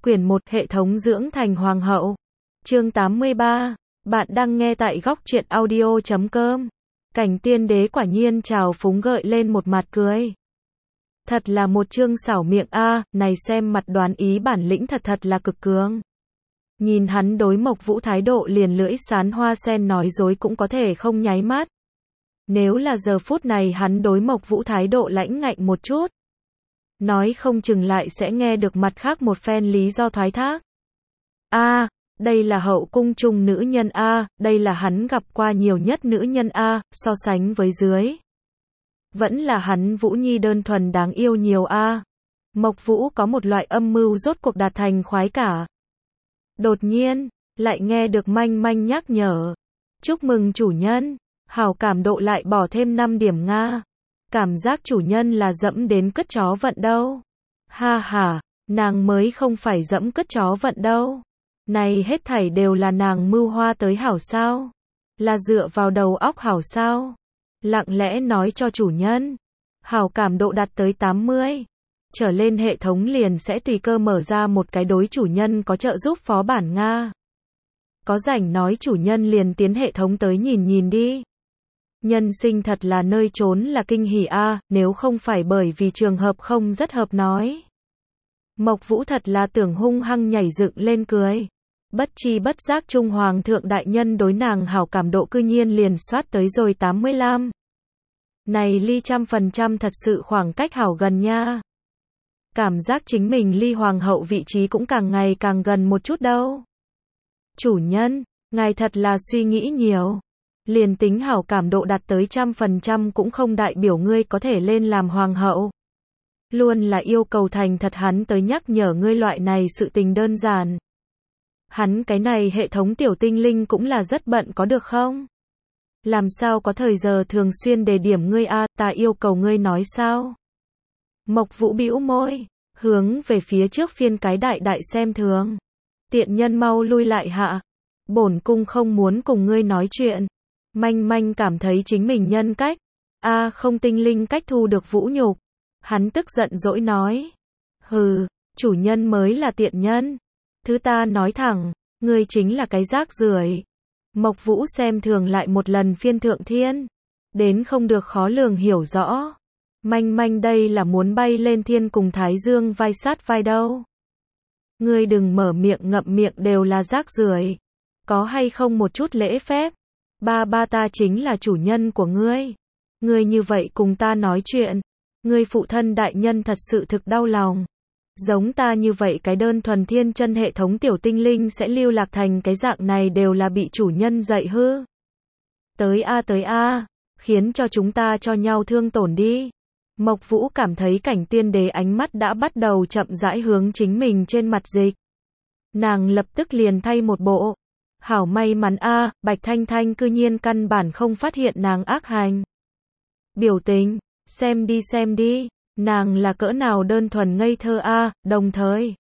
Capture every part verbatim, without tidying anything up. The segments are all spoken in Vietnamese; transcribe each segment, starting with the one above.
Quyển một Hệ thống dưỡng thành hoàng hậu. Chương tám mươi ba. Bạn đang nghe tại góc truyện audio chấm com. Cảnh tiên đế quả nhiên trào phúng gợi lên một mặt cười. Thật là một chương xảo miệng a, này xem mặt đoán ý bản lĩnh thật thật là cực cường. Nhìn hắn đối Mộc Vũ thái độ liền lưỡi sán hoa sen nói dối cũng có thể không nháy mắt. Nếu là giờ phút này hắn đối Mộc Vũ thái độ lãnh ngạnh một chút, nói không chừng lại sẽ nghe được mặt khác một phen lý do thoái thác. A, đây là hậu cung trung nữ nhân a, đây là hắn gặp qua nhiều nhất nữ nhân a, so sánh với dưới, vẫn là hắn Vũ Nhi đơn thuần đáng yêu nhiều a. Mộc Vũ có một loại âm mưu rốt cuộc đạt thành khoái cả. Đột nhiên, lại nghe được manh manh nhắc nhở. Chúc mừng chủ nhân, hảo cảm độ lại bỏ thêm năm điểm Nga. Cảm giác chủ nhân là dẫm đến cất chó vận đâu. Ha ha, nàng mới không phải dẫm cất chó vận đâu. Này hết thảy đều là nàng mưu hoa tới hảo sao? Là dựa vào đầu óc hảo sao? Lặng lẽ nói cho chủ nhân, hảo cảm độ đạt tới tám mươi. Trở lên hệ thống liền sẽ tùy cơ mở ra một cái đối chủ nhân có trợ giúp phó bản Nga. Có rảnh nói chủ nhân liền tiến hệ thống tới nhìn nhìn đi. Nhân sinh thật là nơi trốn là kinh hỉ a, nếu không phải bởi vì trường hợp không rất hợp nói. Mộc Vũ thật là tưởng hung hăng nhảy dựng lên cười. Bất chi bất giác Trung Hoàng thượng đại nhân đối nàng hảo cảm độ cư nhiên liền soát tới rồi tám mươi lăm. Này ly trăm phần trăm thật sự khoảng cách hảo gần nha. Cảm giác chính mình ly hoàng hậu vị trí cũng càng ngày càng gần một chút đâu. Chủ nhân, ngài thật là suy nghĩ nhiều. Liền tính hảo cảm độ đạt tới trăm phần trăm cũng không đại biểu ngươi có thể lên làm hoàng hậu. Luôn là yêu cầu thành thật hắn tới nhắc nhở ngươi loại này sự tình đơn giản. Hắn cái này hệ thống tiểu tinh linh cũng là rất bận có được không? Làm sao có thời giờ thường xuyên đề điểm ngươi a, ta yêu cầu ngươi nói sao? Mộc Vũ bĩu môi, hướng về phía trước phiên cái đại đại xem thường. Tiện nhân mau lui lại hạ. Bổn cung không muốn cùng ngươi nói chuyện. Manh manh cảm thấy chính mình nhân cách. A không tinh linh cách thu được vũ nhục. Hắn tức giận dỗi nói. Hừ, chủ nhân mới là tiện nhân. Thứ ta nói thẳng, ngươi chính là cái rác rưởi. Mộc Vũ xem thường lại một lần phiên thượng thiên. Đến không được khó lường hiểu rõ. Manh manh đây là muốn bay lên thiên cùng Thái Dương vai sát vai đâu. Ngươi đừng mở miệng ngậm miệng đều là rác rưởi. Có hay không một chút lễ phép? Ba ba ta chính là chủ nhân của ngươi. Ngươi như vậy cùng ta nói chuyện. Ngươi phụ thân đại nhân thật sự thực đau lòng. Giống ta như vậy cái đơn thuần thiên chân hệ thống tiểu tinh linh sẽ lưu lạc thành cái dạng này đều là bị chủ nhân dạy hư. Tới a tới a, khiến cho chúng ta cho nhau thương tổn đi. Mộc Vũ cảm thấy cảnh tiên đế ánh mắt đã bắt đầu chậm rãi hướng chính mình trên mặt dịch. Nàng lập tức liền thay một bộ. Hảo may mắn a, Bạch Thanh Thanh cư nhiên căn bản không phát hiện nàng ác hành. Biểu tình, xem đi xem đi, nàng là cỡ nào đơn thuần ngây thơ a, đồng thời.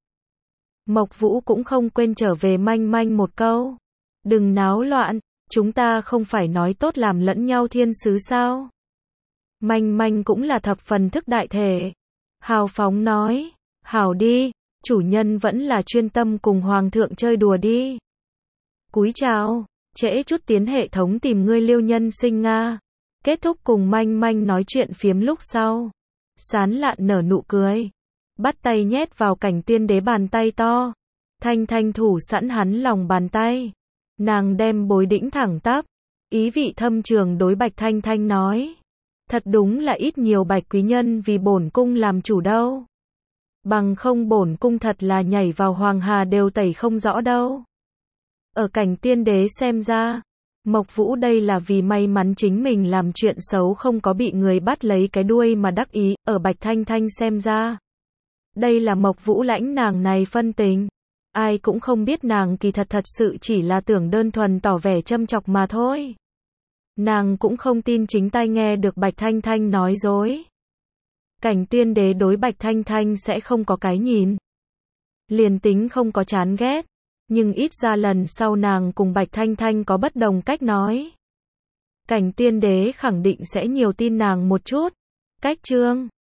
Mộc Vũ cũng không quên trở về manh manh một câu. Đừng náo loạn, chúng ta không phải nói tốt làm lẫn nhau thiên sứ sao? Manh manh cũng là thập phần thức đại thể. Hào phóng nói, hảo đi, chủ nhân vẫn là chuyên tâm cùng hoàng thượng chơi đùa đi. Cúi chào, trễ chút tiến hệ thống tìm ngươi liêu nhân sinh Nga. Kết thúc cùng manh manh nói chuyện phiếm lúc sau. Sán lạn nở nụ cười. Bắt tay nhét vào cảnh tiên đế bàn tay to. Thanh thanh thủ sẵn hắn lòng bàn tay. Nàng đem bối đĩnh thẳng tắp. Ý vị thâm trường đối Bạch Thanh Thanh nói. Thật đúng là ít nhiều bạch quý nhân vì bổn cung làm chủ đâu. Bằng không bổn cung thật là nhảy vào hoàng hà đều tẩy không rõ đâu. Ở cảnh tiên đế xem ra, Mộc Vũ đây là vì may mắn chính mình làm chuyện xấu không có bị người bắt lấy cái đuôi mà đắc ý, ở Bạch Thanh Thanh xem ra. Đây là Mộc Vũ lãnh nàng này phân tình. Ai cũng không biết nàng kỳ thật thật sự chỉ là tưởng đơn thuần tỏ vẻ châm chọc mà thôi. Nàng cũng không tin chính tai nghe được Bạch Thanh Thanh nói dối. Cảnh tiên đế đối Bạch Thanh Thanh sẽ không có cái nhìn. Liền tính không có chán ghét. Nhưng ít ra lần sau nàng cùng Bạch Thanh Thanh có bất đồng cách nói. Cảnh tiên đế khẳng định sẽ nhiều tin nàng một chút. Cách chương